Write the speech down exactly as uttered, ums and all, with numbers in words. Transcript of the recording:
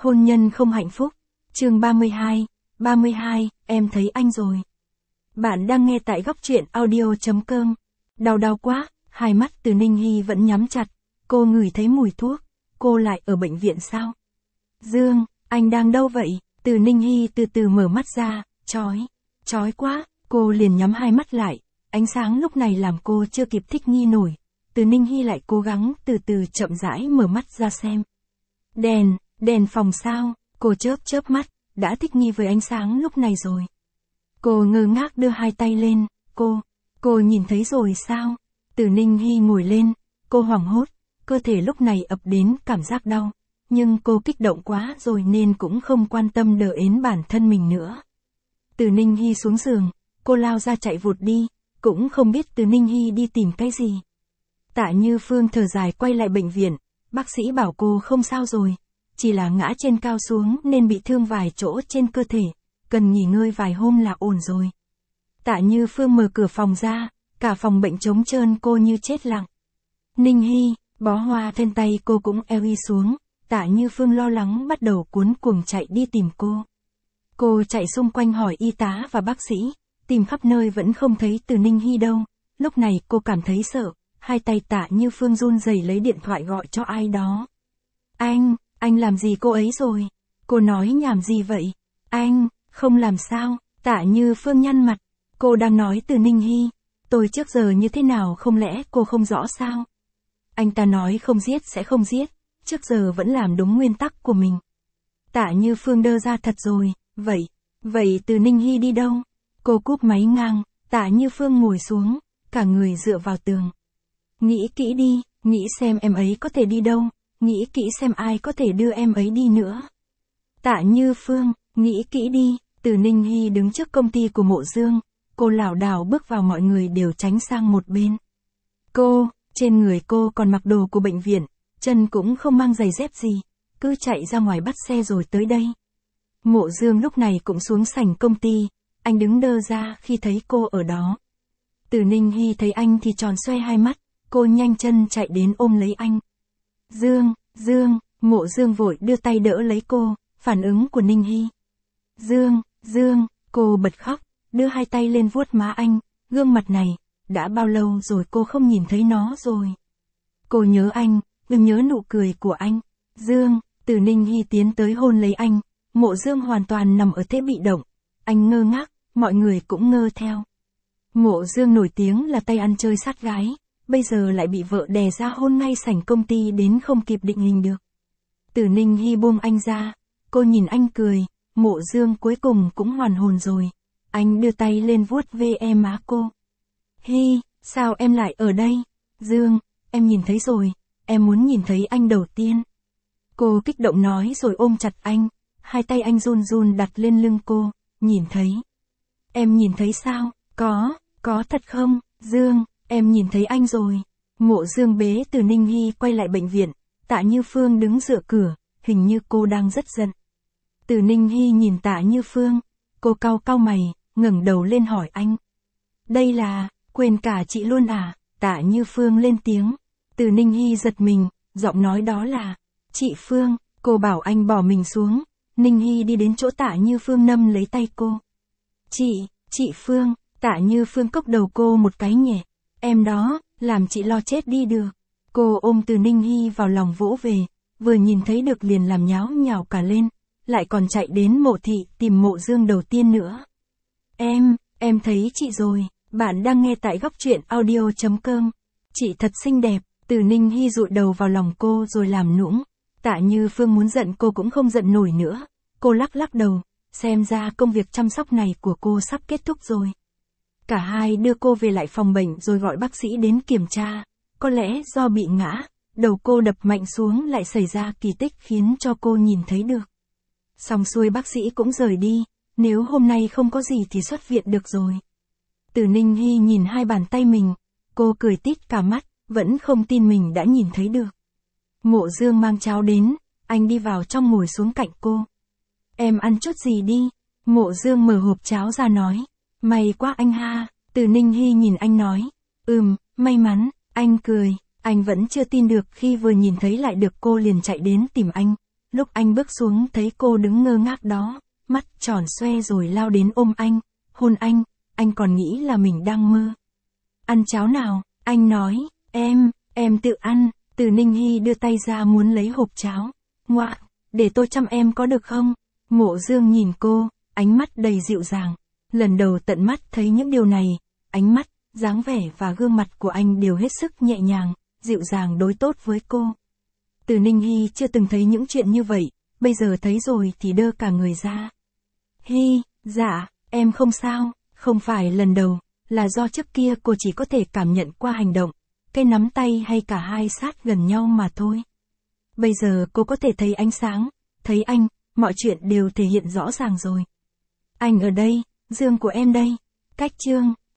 Hôn nhân không hạnh phúc. Chương ba mươi hai. ba mươi hai, em thấy anh rồi. Bạn đang nghe tại góc truyện audio chấm com. Đau đau quá, hai mắt Từ Ninh Hy vẫn nhắm chặt. Cô ngửi thấy mùi thuốc. Cô lại ở bệnh viện sao? Dương, anh đang đâu vậy? Từ Ninh Hy từ từ mở mắt ra. Chói, chói quá. Cô liền nhắm hai mắt lại. Ánh sáng lúc này làm cô chưa kịp thích nghi nổi. Từ Ninh Hy lại cố gắng từ từ chậm rãi mở mắt ra xem. Đèn, đèn phòng sao? Cô chớp chớp mắt, đã thích nghi với ánh sáng lúc này rồi. Cô ngơ ngác đưa hai tay lên. Cô, cô nhìn thấy rồi sao? Từ Ninh Hy ngồi lên. Cô hoảng hốt, cơ thể lúc này ập đến cảm giác đau. Nhưng cô kích động quá rồi nên cũng không quan tâm đỡ ến bản thân mình nữa. Từ Ninh Hy xuống giường, cô lao ra chạy vụt đi, cũng không biết Từ Ninh Hy đi tìm cái gì. Tạ Như Phương thở dài quay lại bệnh viện, bác sĩ bảo cô không sao rồi, chỉ là ngã trên cao xuống nên bị thương vài chỗ trên cơ thể, cần nghỉ ngơi vài hôm là ổn rồi. Tạ Như Phương mở cửa phòng ra, cả phòng bệnh trống trơn, cô như chết lặng. Ninh Hy, bó hoa trên tay cô cũng eo y xuống, Tạ Như Phương lo lắng bắt đầu cuống cuồng chạy đi tìm cô. Cô chạy xung quanh hỏi y tá và bác sĩ, tìm khắp nơi vẫn không thấy Từ Ninh Hy đâu. Lúc này cô cảm thấy sợ, hai tay Tạ Như Phương run rẩy lấy điện thoại gọi cho ai đó. Anh, anh làm gì cô ấy rồi? Cô nói nhảm gì vậy? Anh, không làm sao? Tạ Như Phương nhăn mặt. Cô đang nói Từ Ninh Hy. Tôi trước giờ như thế nào không lẽ cô không rõ sao? Anh ta nói không giết sẽ không giết, trước giờ vẫn làm đúng nguyên tắc của mình. Tạ Như Phương đơ ra thật rồi, vậy, vậy Từ Ninh Hy đi đâu? Cô cúp máy ngang, Tạ Như Phương ngồi xuống, cả người dựa vào tường. Nghĩ kỹ đi, nghĩ xem em ấy có thể đi đâu, nghĩ kỹ xem ai có thể đưa em ấy đi nữa. Tạ Như Phương, nghĩ kỹ đi. Từ Ninh Hy đứng trước công ty của Mộ Dương, cô lảo đảo bước vào, mọi người đều tránh sang một bên. Cô, trên người cô còn mặc đồ của bệnh viện, chân cũng không mang giày dép gì, cứ chạy ra ngoài bắt xe rồi tới đây. Mộ Dương lúc này cũng xuống sảnh công ty, anh đứng đơ ra khi thấy cô ở đó. Từ Ninh Hy thấy anh thì tròn xoe hai mắt, cô nhanh chân chạy đến ôm lấy anh. Dương, Dương, Mộ Dương vội đưa tay đỡ lấy cô, phản ứng của Ninh Hy. Dương, Dương, cô bật khóc, đưa hai tay lên vuốt má anh, gương mặt này, đã bao lâu rồi cô không nhìn thấy nó rồi. Cô nhớ anh, đừng nhớ nụ cười của anh. Dương, Từ Ninh Hy tiến tới hôn lấy anh, Mộ Dương hoàn toàn nằm ở thế bị động, anh ngơ ngác, mọi người cũng ngơ theo. Mộ Dương nổi tiếng là tay ăn chơi sát gái, bây giờ lại bị vợ đè ra hôn ngay sảnh công ty đến không kịp định hình được. Từ Ninh Hy buông anh ra, cô nhìn anh cười, Mộ Dương cuối cùng cũng hoàn hồn rồi. Anh đưa tay lên vuốt ve má cô. Hy, sao em lại ở đây? Dương, em nhìn thấy rồi, em muốn nhìn thấy anh đầu tiên. Cô kích động nói rồi ôm chặt anh, hai tay anh run run đặt lên lưng cô, nhìn thấy. Em nhìn thấy sao? Có, có thật không? Dương, em nhìn thấy anh rồi. Mộ Dương bế Từ Ninh Hy quay lại bệnh viện, Tạ Như Phương đứng dựa cửa, hình như cô đang rất giận. Từ Ninh Hy nhìn Tạ Như Phương, cô cau cau mày, ngẩng đầu lên hỏi anh. Đây là, quên cả chị luôn à? Tạ Như Phương lên tiếng. Từ Ninh Hy giật mình, giọng nói đó là, chị Phương, cô bảo anh bỏ mình xuống. Ninh Hy đi đến chỗ Tạ Như Phương nâm lấy tay cô. Chị, chị Phương, Tạ Như Phương cốc đầu cô một cái nhẹ. Em đó, làm chị lo chết đi được. Cô ôm Từ Ninh Hy vào lòng vỗ về, vừa nhìn thấy được liền làm nháo nhào cả lên, lại còn chạy đến Mộ Thị tìm Mộ Dương đầu tiên nữa. Em, em thấy chị rồi, bạn đang nghe tại góc truyện audio chấm com. Chị thật xinh đẹp. Từ Ninh Hy dụi đầu vào lòng cô rồi làm nũng. Tạ Như Phương muốn giận cô cũng không giận nổi nữa. Cô lắc lắc đầu, xem ra công việc chăm sóc này của cô sắp kết thúc rồi. Cả hai đưa cô về lại phòng bệnh rồi gọi bác sĩ đến kiểm tra. Có lẽ do bị ngã, đầu cô đập mạnh xuống lại xảy ra kỳ tích khiến cho cô nhìn thấy được. Xong xuôi bác sĩ cũng rời đi, nếu hôm nay không có gì thì xuất viện được rồi. Từ Ninh Hy nhìn hai bàn tay mình, cô cười tít cả mắt, vẫn không tin mình đã nhìn thấy được. Mộ Dương mang cháo đến, anh đi vào trong ngồi xuống cạnh cô. Em ăn chút gì đi. Mộ Dương mở hộp cháo ra nói. May quá anh ha. Từ Ninh Hy nhìn anh nói. Ừm, may mắn. Anh cười, anh vẫn chưa tin được khi vừa nhìn thấy lại được cô liền chạy đến tìm anh. Lúc anh bước xuống thấy cô đứng ngơ ngác đó, mắt tròn xoe rồi lao đến ôm anh, hôn anh, anh còn nghĩ là mình đang mơ. Ăn cháo nào, anh nói, em, em tự ăn, Từ Ninh Hy đưa tay ra muốn lấy hộp cháo. Ngoạ, để tôi chăm em có được không? Mộ Dương nhìn cô, ánh mắt đầy dịu dàng. Lần đầu tận mắt thấy những điều này, ánh mắt, dáng vẻ và gương mặt của anh đều hết sức nhẹ nhàng, dịu dàng đối tốt với cô. Từ Ninh Hy chưa từng thấy những chuyện như vậy, bây giờ thấy rồi thì đơ cả người ra. Hy, dạ, em không sao, không phải lần đầu, là do trước kia cô chỉ có thể cảm nhận qua hành động, cái nắm tay hay cả hai sát gần nhau mà thôi. Bây giờ cô có thể thấy ánh sáng, thấy anh, mọi chuyện đều thể hiện rõ ràng rồi. Anh ở đây, Dương của em đây, cách chương.